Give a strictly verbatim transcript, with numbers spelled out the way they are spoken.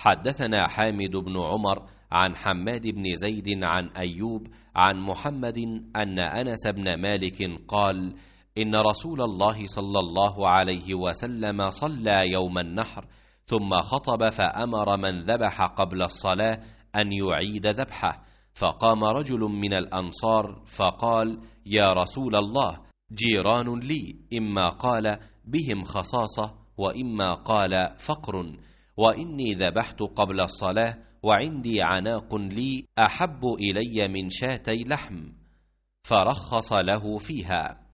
حدثنا حامد بن عمر عن حماد بن زيد عن أيوب عن محمد أن أنس بن مالك قال: إن رسول الله صلى الله عليه وسلم صلى يوم النحر ثم خطب فأمر من ذبح قبل الصلاة أن يعيد ذبحه، فقام رجل من الأنصار فقال: يا رسول الله، جيران لي، إما قال بهم خصاصة وإما قال فقر، وإني ذبحت قبل الصلاة وعندي عناق لي أحب إلي من شاتي لحم، فرخص له فيها.